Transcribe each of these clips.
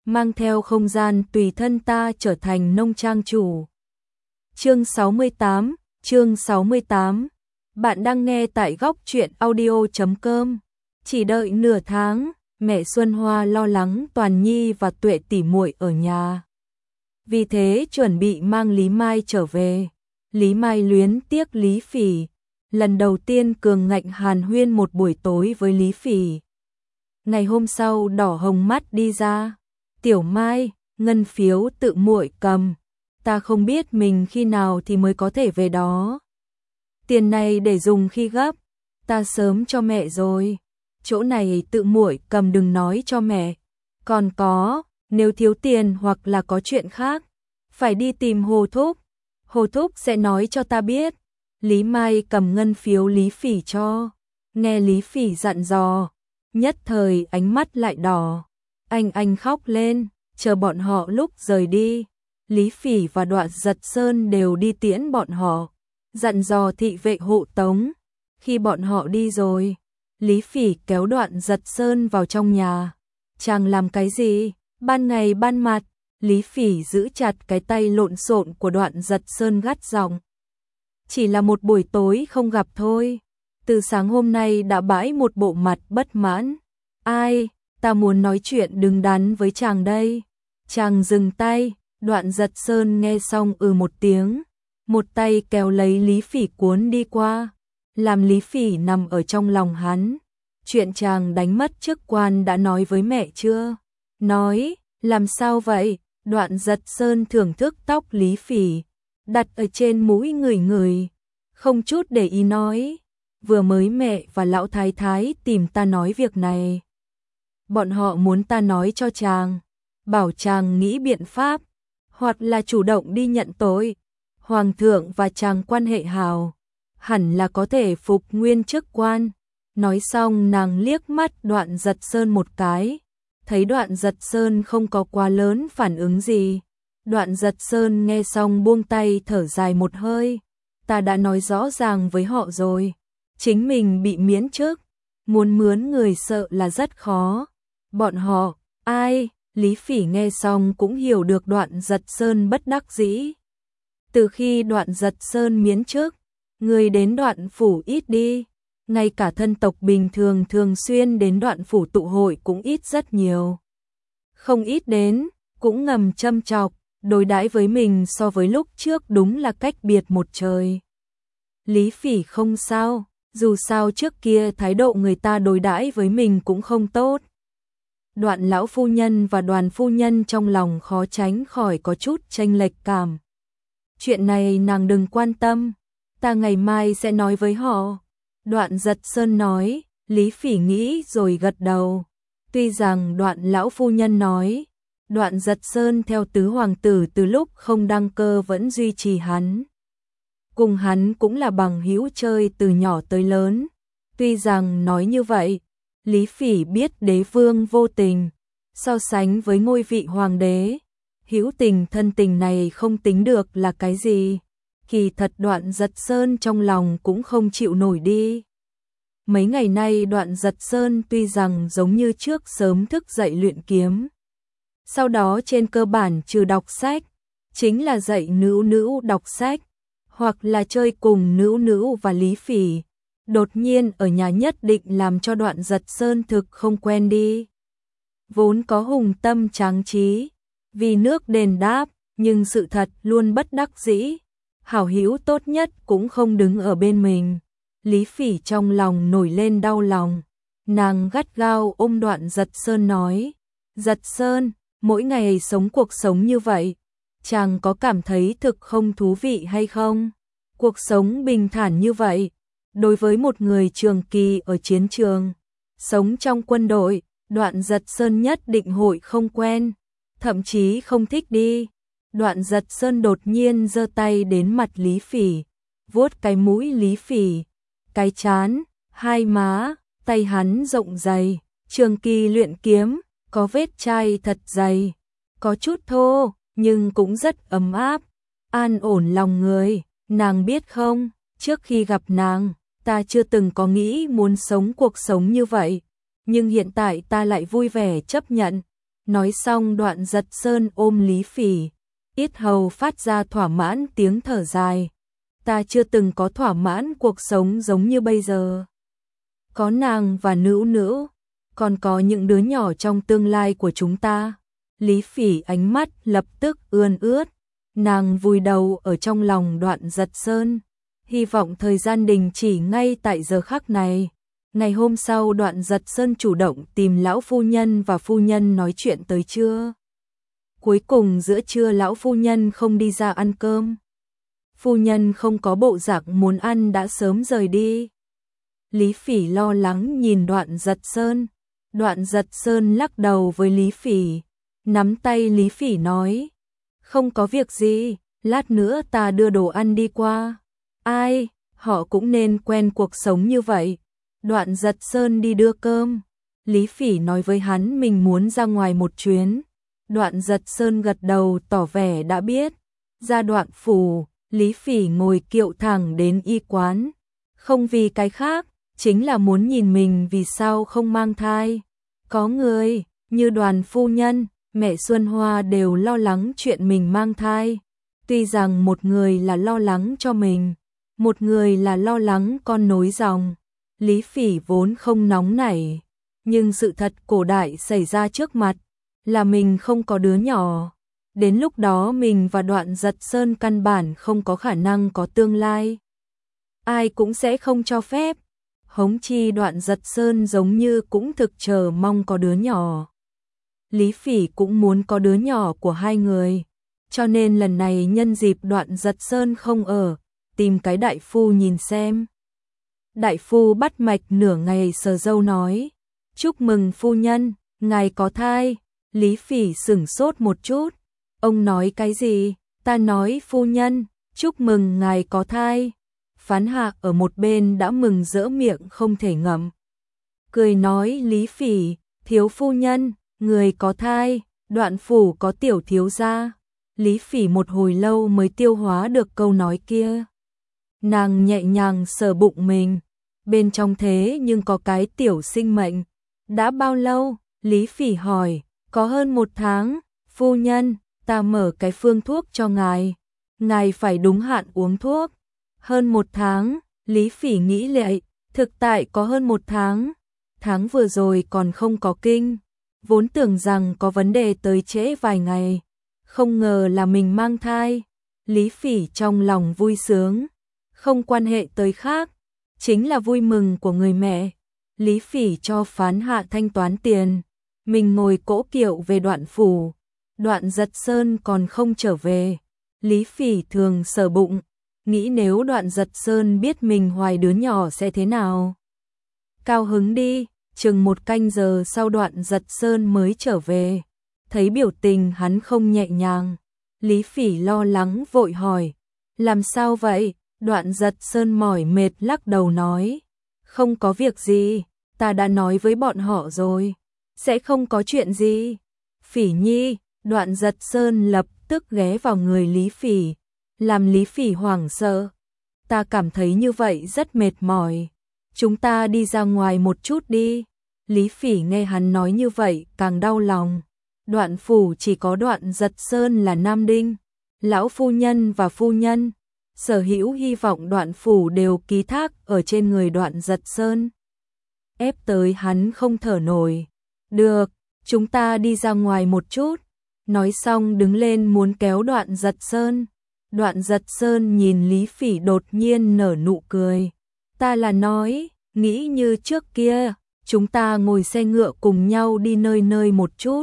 mang theo không gian tùy thân ta trở thành nông trang chủ. Chương 68. Bạn đang nghe tại góc truyện audio.com. Chỉ đợi nửa tháng, mẹ Xuân Hoa lo lắng Toàn Nhi và Tuệ tỉ muội ở nhà. Vì thế chuẩn bị mang Lý Mai trở về. Lý Mai luyến tiếc Lý Phỉ. Lần đầu tiên cường ngạnh hàn huyên một buổi tối với Lý Phỉ. Ngày hôm sau đỏ hồng mắt đi ra. Tiểu Mai, ngân phiếu tự muội cầm. Ta không biết mình khi nào thì mới có thể về đó. Tiền này để dùng khi gấp. Ta sớm cho mẹ rồi. Chỗ này tự muội cầm, đừng nói cho mẹ. Còn có, nếu thiếu tiền hoặc là có chuyện khác, phải đi tìm Hồ Thúc. Hồ Thúc sẽ nói cho ta biết. Lý Mai cầm ngân phiếu Lý Phỉ cho. Nghe Lý Phỉ dặn dò, nhất thời ánh mắt lại đỏ. Anh khóc lên, chờ bọn họ lúc rời đi. Lý Phỉ và Đoạn Giật Sơn đều đi tiễn bọn họ, dặn dò thị vệ hộ tống. Khi bọn họ đi rồi, Lý Phỉ kéo Đoạn Giật Sơn vào trong nhà. Chàng làm cái gì? Ban ngày ban mặt. Lý Phỉ giữ chặt cái tay lộn xộn của Đoạn Giật Sơn gắt giọng. Chỉ là một buổi tối không gặp thôi. Từ sáng hôm nay đã bãi một bộ mặt bất mãn. Ai, ta muốn nói chuyện đứng đắn với chàng đây. Chàng dừng tay. Đoạn Giật Sơn nghe xong một tiếng. Một tay kéo lấy Lý Phỉ cuốn đi qua. Làm Lý Phỉ nằm ở trong lòng hắn. Chuyện chàng đánh mất chức quan đã nói với mẹ chưa? Nói, làm sao vậy? Đoạn Giật Sơn thưởng thức tóc Lý Phỉ, đặt ở trên mũi ngửi, không chút để ý nói. Vừa mới mẹ và lão thái thái tìm ta nói việc này. Bọn họ muốn ta nói cho chàng, bảo chàng nghĩ biện pháp, hoặc là chủ động đi nhận tội. Hoàng thượng và chàng quan hệ hảo, hẳn là có thể phục nguyên chức quan. Nói xong nàng liếc mắt Đoạn Giật Sơn một cái, thấy Đoạn Giật Sơn không có quá lớn phản ứng gì. Đoạn Giật Sơn nghe xong buông tay thở dài một hơi. Ta đã nói rõ ràng với họ rồi, chính mình bị miễn chức, muốn mướn người sợ là rất khó. Bọn họ, ai? Lý Phỉ nghe xong cũng hiểu được Đoạn Giật Sơn bất đắc dĩ. Từ khi Đoạn Giật Sơn miễn chức, người đến Đoạn phủ ít đi. Ngay cả thân tộc bình thường thường xuyên đến Đoạn phủ tụ hội cũng ít rất nhiều. Không ít đến, cũng ngầm châm chọc, đối đãi với mình so với lúc trước đúng là cách biệt một trời. Lý Phỉ không sao, dù sao trước kia thái độ người ta đối đãi với mình cũng không tốt. Đoạn lão phu nhân và Đoàn phu nhân trong lòng khó tránh khỏi có chút chênh lệch cảm. Chuyện này nàng đừng quan tâm, ta ngày mai sẽ nói với họ. Đoạn Giật Sơn nói. Lý Phỉ nghĩ rồi gật đầu. Tuy rằng Đoạn lão phu nhân nói, Đoạn Giật Sơn theo tứ hoàng tử từ lúc không đăng cơ vẫn duy trì hắn. Cùng hắn cũng là bằng hữu chơi từ nhỏ tới lớn. Tuy rằng nói như vậy, Lý Phỉ biết đế vương vô tình, so sánh với ngôi vị hoàng đế, hữu tình thân tình này không tính được là cái gì. Kỳ thật Đoạn Giật Sơn trong lòng cũng không chịu nổi đi. Mấy ngày nay Đoạn Giật Sơn tuy rằng giống như trước sớm thức dậy luyện kiếm, sau đó trên cơ bản trừ đọc sách, chính là dạy nữ đọc sách, hoặc là chơi cùng nữ và Lý Phỉ. Đột nhiên ở nhà nhất định làm cho Đoạn Giật Sơn thực không quen đi. Vốn có hùng tâm tráng trí, vì nước đền đáp, nhưng sự thật luôn bất đắc dĩ. Hảo hữu tốt nhất cũng không đứng ở bên mình. Lý Phỉ trong lòng nổi lên đau lòng. Nàng gắt gao ôm Đoạn Giật Sơn nói. Giật Sơn, mỗi ngày sống cuộc sống như vậy, chàng có cảm thấy thực không thú vị hay không? Cuộc sống bình thản như vậy, đối với một người trường kỳ ở chiến trường, sống trong quân đội, Đoạn Giật Sơn nhất định hội không quen, thậm chí không thích đi. Đoạn Giật Sơn đột nhiên giơ tay đến mặt Lý Phỉ, vuốt cái mũi Lý Phỉ, cái trán, hai má. Tay hắn rộng dày, trường kỳ luyện kiếm, có vết chai thật dày, có chút thô, nhưng cũng rất ấm áp, an ổn lòng người. Nàng biết không, trước khi gặp nàng, ta chưa từng có nghĩ muốn sống cuộc sống như vậy, nhưng hiện tại ta lại vui vẻ chấp nhận. Nói xong Đoạn Giật Sơn ôm Lý Phỉ, yết hầu phát ra thỏa mãn tiếng thở dài. Ta chưa từng có thỏa mãn cuộc sống giống như bây giờ. Có nàng và Nữu Nữu, còn có những đứa nhỏ trong tương lai của chúng ta. Lý Phỉ ánh mắt lập tức ươn ướt, nàng vùi đầu ở trong lòng Đoạn Giật Sơn, hy vọng thời gian đình chỉ ngay tại giờ khắc này. Ngày hôm sau Đoạn Giật Sơn chủ động tìm lão phu nhân và phu nhân nói chuyện tới trưa. Cuối cùng giữa trưa lão phu nhân không đi ra ăn cơm. Phu nhân không có bộ dạng muốn ăn đã sớm rời đi. Lý Phỉ lo lắng nhìn Đoạn Giật Sơn. Đoạn Giật Sơn lắc đầu với Lý Phỉ, nắm tay Lý Phỉ nói, không có việc gì, lát nữa ta đưa đồ ăn đi qua. Ai, họ cũng nên quen cuộc sống như vậy. Đoạn Giật Sơn đi đưa cơm. Lý Phỉ nói với hắn mình muốn ra ngoài một chuyến. Đoạn Giật Sơn gật đầu tỏ vẻ đã biết. Ra Đoạn phủ, Lý Phỉ ngồi kiệu thẳng đến y quán. Không vì cái khác, chính là muốn nhìn mình vì sao không mang thai. Có người, như Đoàn phu nhân, mẹ Xuân Hoa đều lo lắng chuyện mình mang thai. Tuy rằng một người là lo lắng cho mình, một người là lo lắng con nối dòng. Lý Phỉ vốn không nóng nảy, nhưng sự thật cổ đại xảy ra trước mặt là mình không có đứa nhỏ. Đến lúc đó mình và Đoạn Giật Sơn căn bản không có khả năng có tương lai. Ai cũng sẽ không cho phép. Hống chi Đoạn Giật Sơn giống như cũng thực chờ mong có đứa nhỏ. Lý Phỉ cũng muốn có đứa nhỏ của hai người. Cho nên lần này nhân dịp Đoạn Giật Sơn không ở, tìm cái đại phu nhìn xem. Đại phu bắt mạch nửa ngày sờ râu nói, chúc mừng phu nhân, ngài có thai. Lý Phỉ sửng sốt một chút. Ông nói cái gì? Ta nói phu nhân, chúc mừng ngài có thai. Phán Hạ ở một bên đã mừng rỡ miệng không thể ngậm. Cười nói Lý Phỉ, thiếu phu nhân, người có thai, Đoạn phủ có tiểu thiếu gia. Lý Phỉ một hồi lâu mới tiêu hóa được câu nói kia. Nàng nhẹ nhàng sờ bụng mình, bên trong thế nhưng có cái tiểu sinh mệnh. Đã bao lâu? Lý Phỉ hỏi. Có hơn 1 tháng, phu nhân, ta mở cái phương thuốc cho ngài. Ngài phải đúng hạn uống thuốc. Hơn 1 tháng, Lý Phỉ nghĩ lại, thực tại có hơn 1 tháng. Tháng vừa rồi còn không có kinh, vốn tưởng rằng có vấn đề tới trễ vài ngày. Không ngờ là mình mang thai. Lý Phỉ trong lòng vui sướng, không quan hệ tới khác, chính là vui mừng của người mẹ. Lý Phỉ cho Phán Hạ thanh toán tiền, mình ngồi cỗ kiệu về Đoạn phủ. Đoạn Giật Sơn còn không trở về. Lý Phỉ thường sờ bụng, nghĩ nếu Đoạn Giật Sơn biết mình hoài đứa nhỏ sẽ thế nào. Cao hứng đi. Chừng 1 canh giờ sau Đoạn Giật Sơn mới trở về. Thấy biểu tình hắn không nhẹ nhàng, Lý Phỉ lo lắng vội hỏi, làm sao vậy? Đoạn Giật Sơn mỏi mệt lắc đầu nói, không có việc gì, ta đã nói với bọn họ rồi, sẽ không có chuyện gì. Phỉ nhi. Đoạn Giật Sơn lập tức ghé vào người Lý Phỉ, làm Lý Phỉ hoảng sợ. Ta cảm thấy như vậy rất mệt mỏi, chúng ta đi ra ngoài một chút đi. Lý Phỉ nghe hắn nói như vậy càng đau lòng. Đoạn phủ chỉ có Đoạn Giật Sơn là nam đinh, lão phu nhân và phu nhân, sở hữu hy vọng Đoạn phủ đều ký thác ở trên người Đoạn Giật Sơn. Ép tới hắn không thở nổi. Được, chúng ta đi ra ngoài một chút. Nói xong đứng lên muốn kéo Đoạn Giật Sơn. Đoạn Giật Sơn nhìn Lý Phỉ đột nhiên nở nụ cười. Ta là nói, nghĩ như trước kia, chúng ta ngồi xe ngựa cùng nhau đi nơi nơi một chút.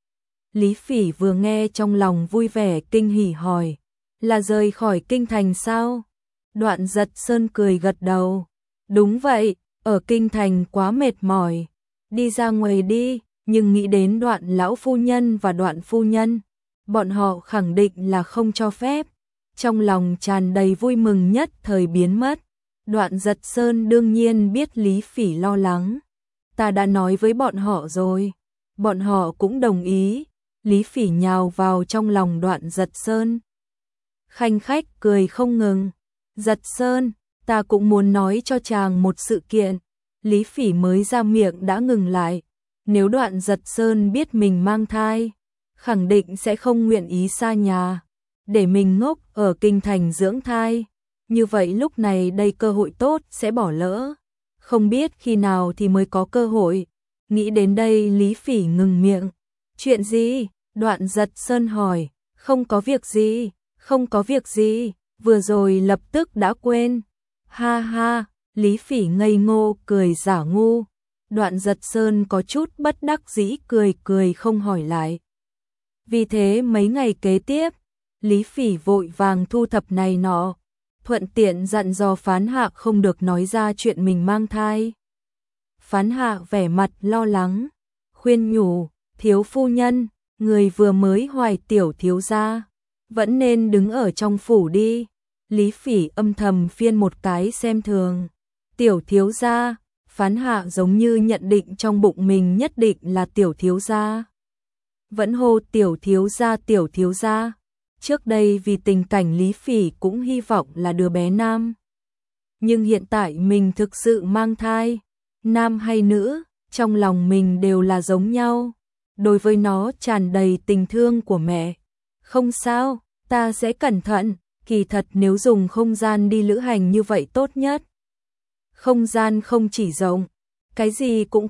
Lý Phỉ vừa nghe trong lòng vui vẻ kinh hỉ hỏi, là rời khỏi kinh thành sao? Đoạn Giật Sơn cười gật đầu. Đúng vậy, ở kinh thành quá mệt mỏi, đi ra ngoài đi. Nhưng nghĩ đến Đoạn lão phu nhân và Đoạn phu nhân, bọn họ khẳng định là không cho phép. Trong lòng tràn đầy vui mừng nhất thời biến mất. Đoạn Giật Sơn đương nhiên biết Lý Phỉ lo lắng. Ta đã nói với bọn họ rồi, bọn họ cũng đồng ý. Lý Phỉ nhào vào trong lòng Đoạn Giật Sơn, khanh khách cười không ngừng. Giật Sơn, ta cũng muốn nói cho chàng một sự kiện. Lý Phỉ mới ra miệng đã ngừng lại. Nếu Đoạn Giật Sơn biết mình mang thai, khẳng định sẽ không nguyện ý xa nhà, để mình ngốc ở kinh thành dưỡng thai. Như vậy lúc này đây cơ hội tốt sẽ bỏ lỡ, không biết khi nào thì mới có cơ hội. Nghĩ đến đây Lý Phỉ ngừng miệng. Chuyện gì? Đoạn Giật Sơn hỏi. Không có việc gì, không có việc gì, vừa rồi lập tức đã quên. Ha ha, Lý Phỉ ngây ngô cười giả ngu. Đoạn Giật Sơn có chút bất đắc dĩ cười cười không hỏi lại. Vì thế mấy ngày kế tiếp, Lý Phỉ vội vàng thu thập này nọ, thuận tiện dặn dò Phán Hạ không được nói ra chuyện mình mang thai. Phán Hạ vẻ mặt lo lắng, khuyên nhủ, thiếu phu nhân, người vừa mới hoài tiểu thiếu gia, vẫn nên đứng ở trong phủ đi. Lý Phỉ âm thầm phiên một cái xem thường. Tiểu thiếu gia, Phán Hạ giống như nhận định trong bụng mình nhất định là tiểu thiếu gia. Vẫn hô tiểu thiếu gia tiểu thiếu gia. Trước đây vì tình cảnh Lý Phỉ cũng hy vọng là đứa bé nam. Nhưng hiện tại mình thực sự mang thai, nam hay nữ, trong lòng mình đều là giống nhau. Đối với nó tràn đầy tình thương của mẹ. Không sao, ta sẽ cẩn thận, kỳ thật nếu dùng không gian đi lữ hành như vậy tốt nhất. Không gian không chỉ rộng, cái gì cũng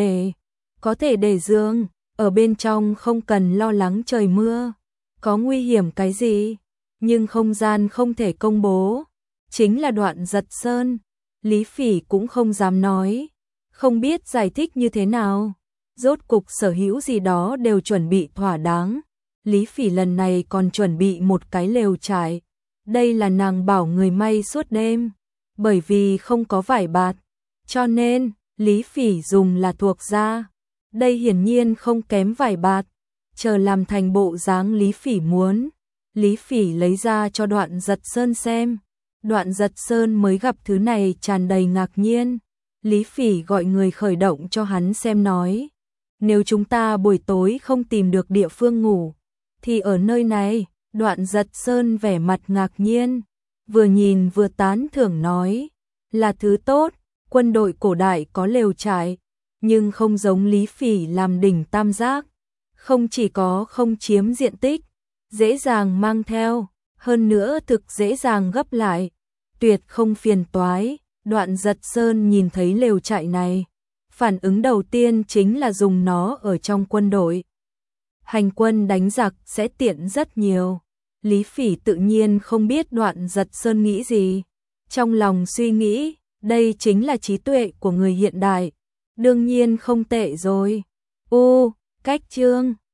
có thể để giường, ở bên trong không cần lo lắng trời mưa, có nguy hiểm cái gì, nhưng không gian không thể công bố, chính là Đoạn Giật Sơn. Lý Phỉ cũng không dám nói, không biết giải thích như thế nào. Rốt cục sở hữu gì đó đều chuẩn bị thỏa đáng. Lý Phỉ lần này còn chuẩn bị một cái lều trải. Đây là nàng bảo người may suốt đêm, bởi vì không có vải bạt, cho nên Lý Phỉ dùng là thuộc da. Đây hiển nhiên không kém vải bạt, chờ làm thành bộ dáng Lý Phỉ muốn. Lý Phỉ lấy ra cho Đoạn Giật Sơn xem. Đoạn Giật Sơn mới gặp thứ này tràn đầy ngạc nhiên. Lý Phỉ gọi người khởi động cho hắn xem nói. Nếu chúng ta buổi tối không tìm được địa phương ngủ, thì ở nơi này. Đoạn Giật Sơn vẻ mặt ngạc nhiên, vừa nhìn vừa tán thưởng nói, là thứ tốt, quân đội cổ đại có lều trại, nhưng không giống Lý Phỉ làm đỉnh tam giác, không chỉ có không chiếm diện tích, dễ dàng mang theo, hơn nữa thực dễ dàng gấp lại, tuyệt không phiền toái. Đoạn Giật Sơn nhìn thấy lều trại này, phản ứng đầu tiên chính là dùng nó ở trong quân đội. Hành quân đánh giặc sẽ tiện rất nhiều. Lý Phỉ tự nhiên không biết Đoạn Giật Sơn nghĩ gì. Trong lòng suy nghĩ, đây chính là trí tuệ của người hiện đại. Đương nhiên không tệ rồi. Cách chương